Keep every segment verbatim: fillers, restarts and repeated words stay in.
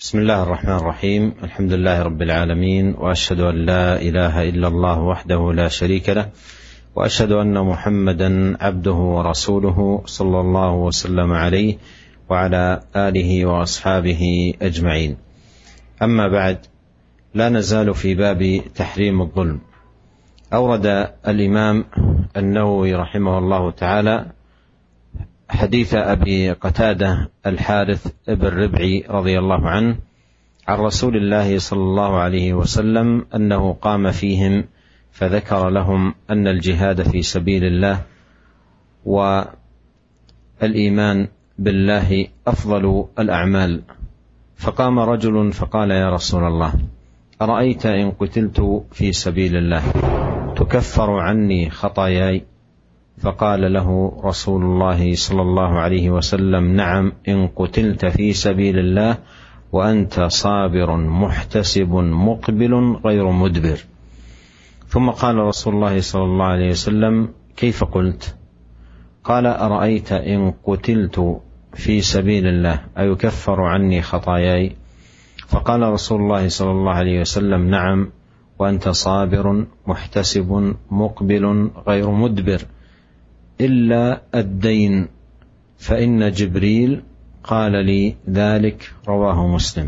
بسم الله الرحمن الرحيم. الحمد لله رب العالمين، وأشهد أن لا إله إلا الله وحده لا شريك له، وأشهد أن محمدا عبده ورسوله صلى الله وسلم عليه وعلى آله وأصحابه أجمعين. أما بعد، لا نزال في باب تحريم الظلم. أورد الإمام النووي رحمه الله تعالى حديث أبي قتادة الحارث بن ربعي رضي الله عنه عن رسول الله صلى الله عليه وسلم أنه قام فيهم فذكر لهم أن الجهاد في سبيل الله والإيمان بالله أفضل الأعمال، فقام رجل فقال: يا رسول الله، أرأيت إن قتلت في سبيل الله تكفر عني خطاياي؟ فقال له رسول الله صلى الله عليه وسلم: نعم، إن قتلت في سبيل الله وأنت صابر محتسب مقبل غير مدبر. ثم قال رسول الله صلى الله عليه وسلم: كيف قلت؟ قال: أرأيت إن قتلت في سبيل الله أيكفر عني خطاياي؟ فقال رسول الله صلى الله عليه وسلم: نعم، وأنت صابر محتسب مقبل غير مدبر، إلا الدين فإن جبريل قال لي ذلك. رواه مسلم.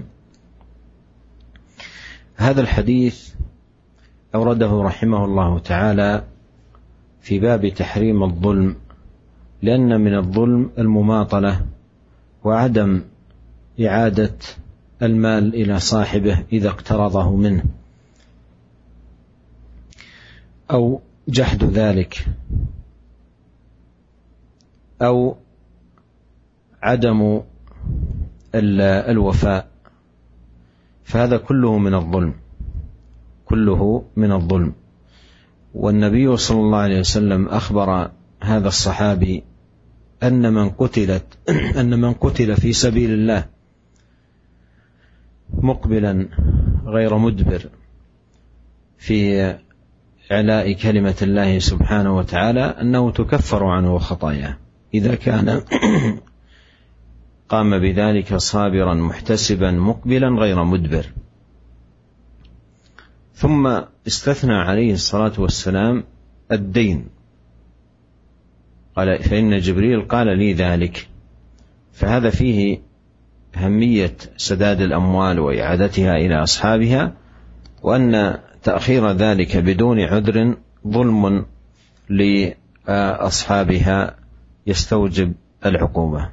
هذا الحديث أورده رحمه الله تعالى في باب تحريم الظلم، لأن من الظلم المماطلة وعدم إعادة المال إلى صاحبه إذا اقترضه منه، أو جحد ذلك، أو عدم الوفاء، فهذا كله من الظلم، كله من الظلم. والنبي صلى الله عليه وسلم أخبر هذا الصحابي أن من قتلت أن من قتل في سبيل الله مقبلا غير مدبر في إعلاء كلمة الله سبحانه وتعالى أنه تكفر عنه خطاياه إذا كان قام بذلك صابرا محتسبا مقبلا غير مدبر. ثم استثنى عليه الصلاة والسلام الدين، قال: فإن جبريل قال لي ذلك. فهذا فيه أهمية سداد الأموال وإعادتها إلى أصحابها، وأن تأخير ذلك بدون عذر ظلم لأصحابها يستوجب العقوبة.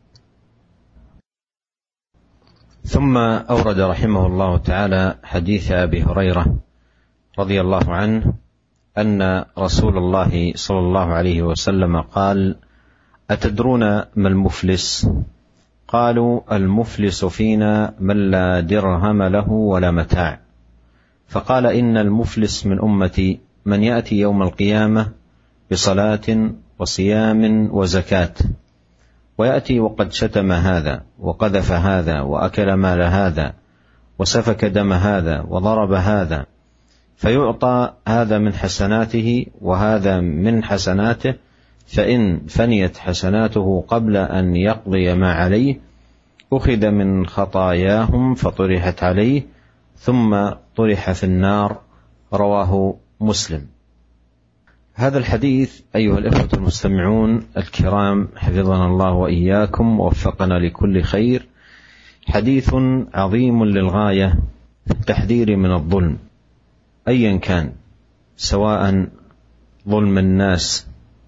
ثم أورد رحمه الله تعالى حديث أبي هريرة رضي الله عنه أن رسول الله صلى الله عليه وسلم قال: أتدرون ما المفلس؟ قالوا: المفلس فينا من لا درهم له ولا متاع. فقال: إن المفلس من أمتي من يأتي يوم القيامة بصلاة وصيام وزكاة، ويأتي وقد شتم هذا وقذف هذا وأكل مال هذا وسفك دم هذا وضرب هذا، فيعطى هذا من حسناته وهذا من حسناته، فإن فنيت حسناته قبل أن يقضي ما عليه أخذ من خطاياهم فطرحت عليه ثم طرح في النار. رواه مسلم. هذا الحديث أيها الإخوة المستمعون الكرام حفظنا الله وإياكم ووفقنا لكل خير، حديث عظيم للغاية في التحذير من الظلم أيا كان، سواء ظلم الناس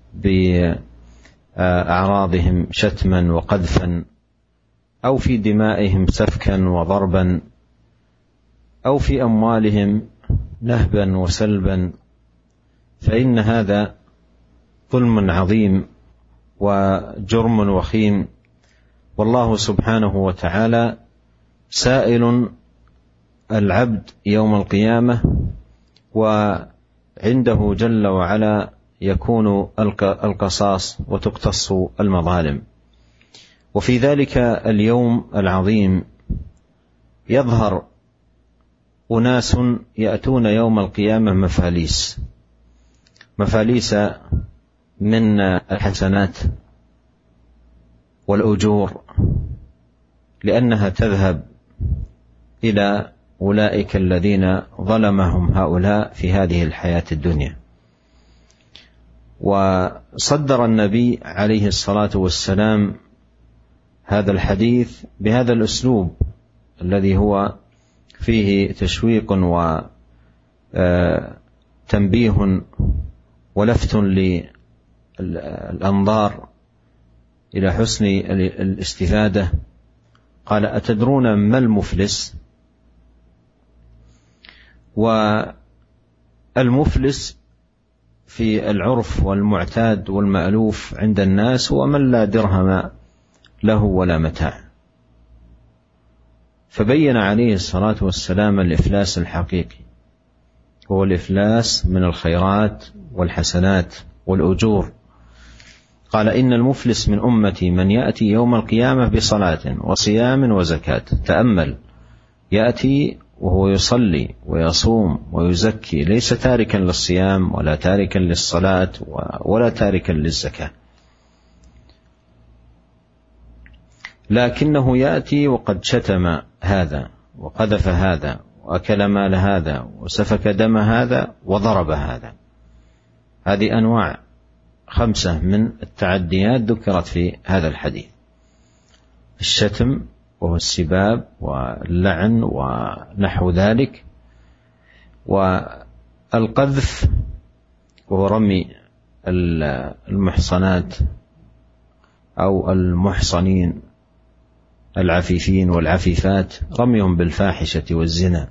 بأعراضهم شتما وقذفا، أو في دمائهم سفكا وضربا، أو في أموالهم نهبا وسلبا، فإن هذا ظلم عظيم وجرم وخيم، والله سبحانه وتعالى سائل العبد يوم القيامة، وعنده جل وعلا يكون القصاص وتقتص المظالم. وفي ذلك اليوم العظيم يظهر أناس يأتون يوم القيامة مفاليس مفاليس من الحسنات والأجور، لأنها تذهب إلى أولئك الذين ظلمهم هؤلاء في هذه الحياة الدنيا. وصدر النبي عليه الصلاة والسلام هذا الحديث بهذا الأسلوب الذي هو فيه تشويق وتنبيه ولفت للأنظار إلى حسن الاستفادة. قال: أتدرون ما المفلس؟ والمفلس في العرف والمعتاد والمألوف عند الناس هو من لا درهم له ولا متاع. فبين عليه الصلاة والسلام الإفلاس الحقيقي هو الإفلاس من الخيرات والحسنات والأجور. قال: إن المفلس من أمتي من يأتي يوم القيامة بصلاة وصيام وزكاة. تأمل، يأتي وهو يصلي ويصوم ويزكي، ليس تاركا للصيام ولا تاركا للصلاة ولا تاركا للزكاة، لكنه يأتي وقد شتم هذا وقذف هذا وأكل مال هذا وسفك دم هذا وضرب هذا. هذه أنواع خمسة من التعديات ذكرت في هذا الحديث: الشتم وهو السباب واللعن ونحو ذلك، والقذف وهو رمي المحصنات أو المحصنين العفيفين والعفيفات، رميهم بالفاحشة والزنا.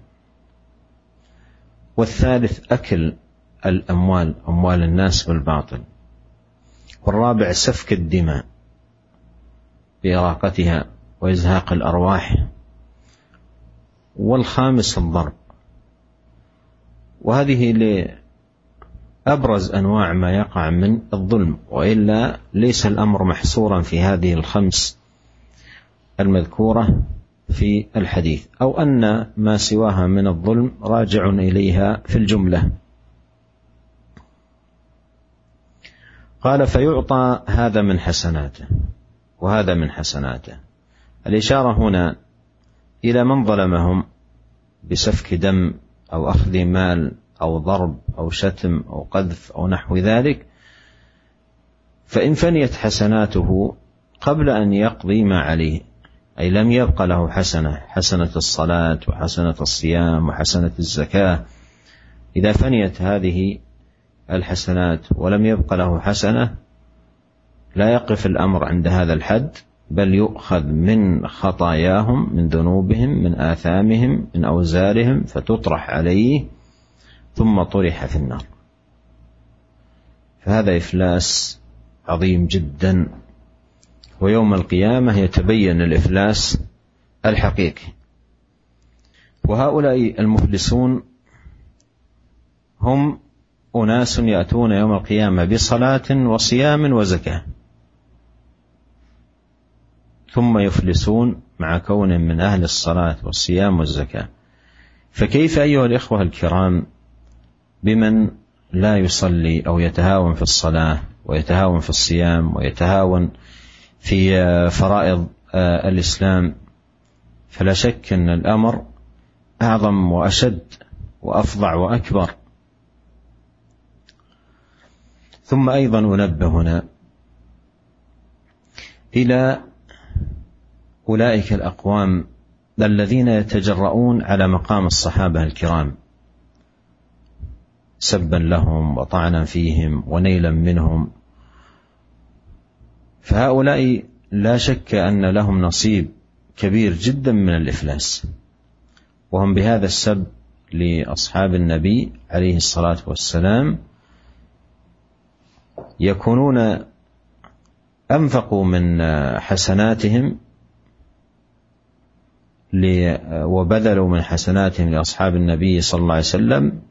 والثالث أكل الأموال، أموال الناس بالباطل. والرابع سفك الدماء بإراقتها وإزهاق الأرواح. والخامس الضرب. وهذه لأبرز أنواع ما يقع من الظلم، وإلا ليس الأمر محصورا في هذه الخمس المذكورة في الحديث، أو أن ما سواها من الظلم راجع إليها في الجملة. قال: فيعطى هذا من حسناته وهذا من حسناته. الإشارة هنا إلى من ظلمهم بسفك دم أو أخذ مال أو ضرب أو شتم أو قذف أو نحو ذلك، فإن فنيت حسناته قبل أن يقضي ما عليه، أي لم يبق له حسنة، حسنة الصلاة وحسنة الصيام وحسنة الزكاة، إذا فنيت هذه الحسنات ولم يبق له حسنة، لا يقف الأمر عند هذا الحد، بل يؤخذ من خطاياهم، من ذنوبهم، من آثامهم، من أوزارهم، فتطرح عليه ثم طرح في النار. فهذا إفلاس عظيم جدا، ويوم القيامة يتبين الإفلاس الحقيقي. وهؤلاء المفلسون هم أناس يأتون يوم القيامة بصلاة وصيام وزكاة، ثم يفلسون مع كونهم من أهل الصلاة والصيام والزكاة. فكيف أيها الإخوة الكرام بمن لا يصلي أو يتهاون في الصلاة ويتهاون في الصيام ويتهاون في فرائض الإسلام؟ فلا شك أن الأمر أعظم وأشد وأفظع وأكبر. ثم أيضا أنبه هنا إلى أولئك الأقوام الذين يتجرؤون على مقام الصحابة الكرام سبا لهم وطعنا فيهم ونيلا منهم. فهؤلاء لا شك أن لهم نصيب كبير جدا من الإفلاس، وهم بهذا السب لأصحاب النبي عليه الصلاة والسلام يكونون أنفقوا من حسناتهم وبذلوا من حسناتهم لأصحاب النبي صلى الله عليه وسلم،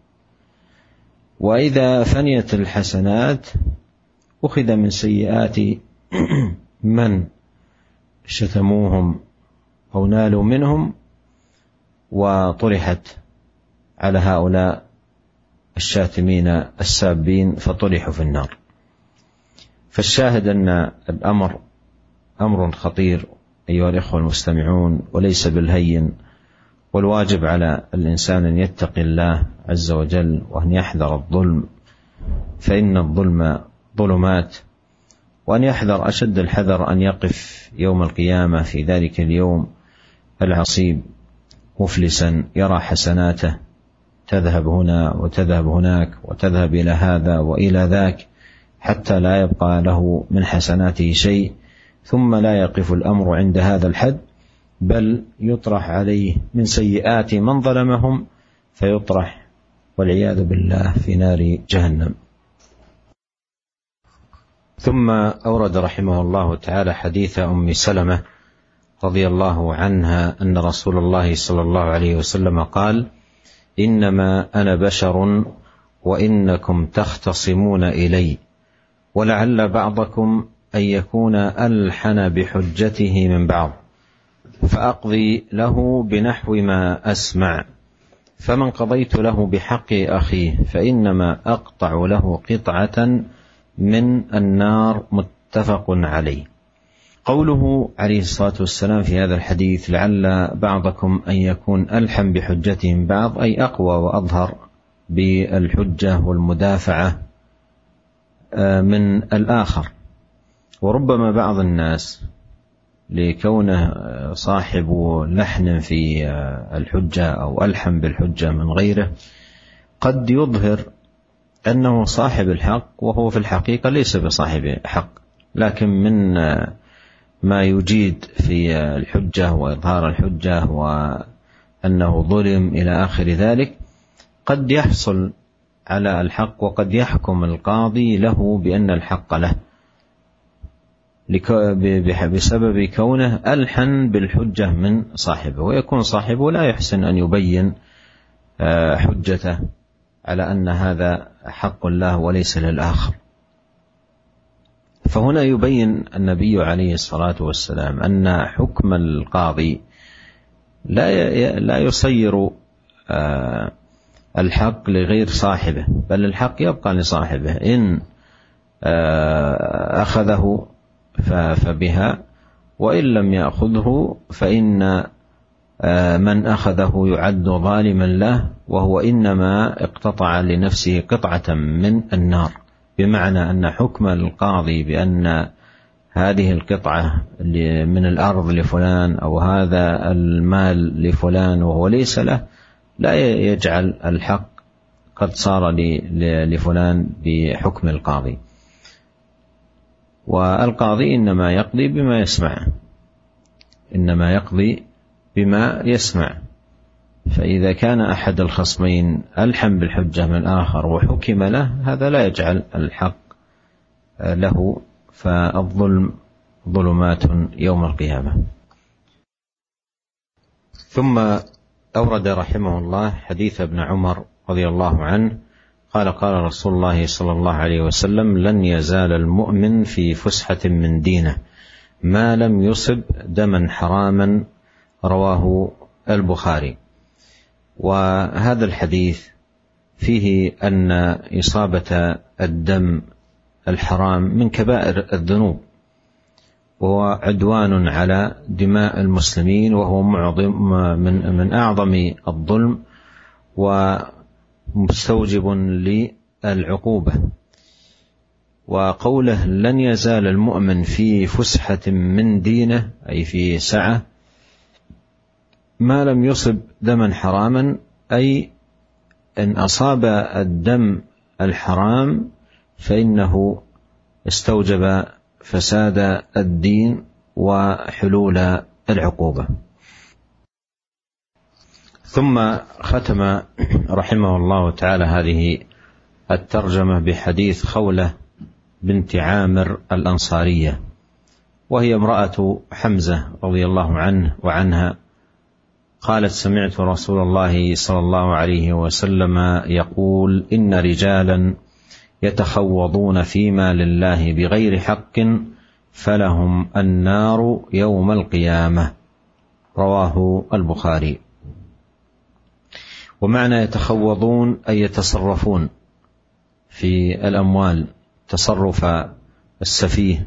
وإذا فنيت الحسنات أخذ من سيئات من شتموهم أو نالوا منهم وطرحت على هؤلاء الشاتمين السابين فطرحوا في النار. فالشاهد أن الأمر أمر خطير أيها الإخوة المستمعون، وليس بالهين والواجب على الإنسان أن يتقي الله عز وجل وأن يحذر الظلم، فإن الظلم ظلمات، وأن يحذر أشد الحذر أن يقف يوم القيامة في ذلك اليوم العصيب مفلسا يرى حسناته تذهب هنا وتذهب هناك وتذهب إلى هذا وإلى ذاك حتى لا يبقى له من حسناته شيء، ثم لا يقف الأمر عند هذا الحد، بل يطرح عليه من سيئات من ظلمهم فيطرح والعياذ بالله في نار جهنم. ثم أورد رحمه الله تعالى حديث أم سلمة رضي الله عنها أن رسول الله صلى الله عليه وسلم قال: إنما أنا بشر وإنكم تختصمون إلي، ولعل بعضكم أن يكون ألحن بحجته من بعض، فأقضي له بنحو ما أسمع، فمن قضيت له بحق أخيه فإنما أقطع له قطعة من النار. متفق عليه. قوله عليه الصلاة والسلام في هذا الحديث: لعل بعضكم أن يكون ألحن بحجته من بعض، أي أقوى وأظهر بالحجة والمدافعة من الآخر. وربما بعض الناس لكونه صاحب لحن في الحجة أو ألحن بالحجة من غيره قد يظهر أنه صاحب الحق وهو في الحقيقة ليس بصاحب حق، لكن من ما يجيد في الحجة وإظهار الحجة وأنه ظلم إلى آخر ذلك قد يحصل على الحق، وقد يحكم القاضي له بأن الحق له بسبب كونه ألحن بالحجة من صاحبه، ويكون صاحبه لا يحسن أن يبين حجته على أن هذا حق له وليس للآخر. فهنا يبين النبي عليه الصلاة والسلام أن حكم القاضي لا لا يصير الحق لغير صاحبه، بل الحق يبقى لصاحبه، إن أخذه فبها، وإن لم يأخذه فإن من أخذه يعد ظالما له، وهو إنما اقتطع لنفسه قطعة من النار، بمعنى أن حكم القاضي بأن هذه القطعة من الأرض لفلان أو هذا المال لفلان وهو ليس له لا يجعل الحق قد صار لفلان بحكم القاضي. والقاضي إنما يقضي بما يسمع، إنما يقضي بما يسمع. فإذا كان أحد الخصمين ألحن بالحجة من الآخر وحكم له، هذا لا يجعل الحق له، فالظلم ظلمات يوم القيامة. ثم أورد رحمه الله حديث ابن عمر رضي الله عنه قال: قال رسول الله صلى الله عليه وسلم: لن يزال المؤمن في فسحة من دينه ما لم يصب دما حراما. رواه البخاري. وهذا الحديث فيه أن إصابة الدم الحرام من كبائر الذنوب، وهو عدوان على دماء المسلمين، وهو معظم من من أعظم الظلم ومستوجب للعقوبة. وقوله لن يزال المؤمن في فسحة من دينه أي في سعة ما لم يصب دما حراما، أي إن أصاب الدم الحرام فإنه استوجب فساد الدين وحلول العقوبة. ثم ختم رحمه الله تعالى هذه الترجمة بحديث خولة بنت عامر الأنصارية، وهي امرأة حمزة رضي الله عنه وعنها، قالت: سمعت رسول الله صلى الله عليه وسلم يقول: إن رجالا يتخوضون فيما لله بغير حق فلهم النار يوم القيامة. رواه البخاري. ومعنى يتخوضون أي يتصرفون في الأموال تصرف السفيه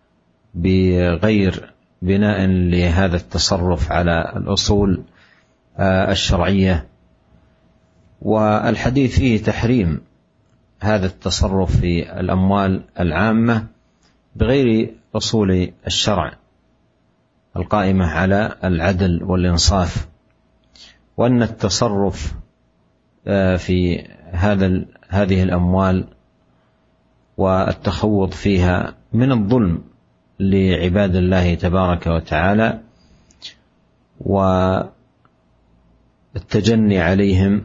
بغير بناء لهذا التصرف على الأصول الشرعية. والحديث فيه تحريم هذا التصرف في الأموال العامة بغير أصول الشرع القائمة على العدل والإنصاف، وأن التصرف في هذا هذه الأموال والتخوض فيها من الظلم لعباد الله تبارك وتعالى والتجني عليهم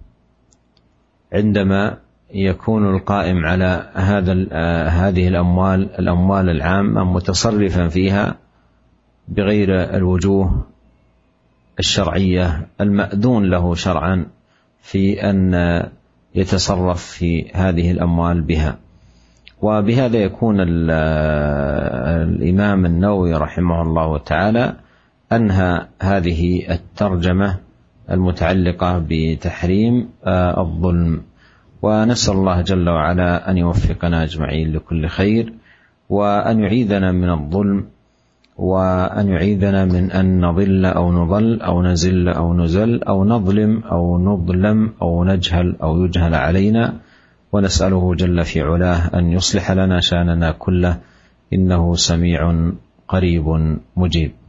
عندما يكون القائم على هذا هذه الأموال الأموال العامة متصرفا فيها بغير الوجوه الشرعية المأذون له شرعا في أن يتصرف في هذه الأموال بها. وبهذا يكون الإمام النووي رحمه الله تعالى أنهى هذه الترجمة المتعلقة بتحريم الظلم. ونسأل الله جل وعلا أن يوفقنا أجمعين لكل خير، وأن يعيذنا من الظلم، وأن يعيذنا من أن نضل أو نضل أو نزل أو نزل أو نظلم أو نظلم أو نجهل أو يجهل علينا. ونسأله جل في علاه أن يصلح لنا شأننا كله، إنه سميع قريب مجيب.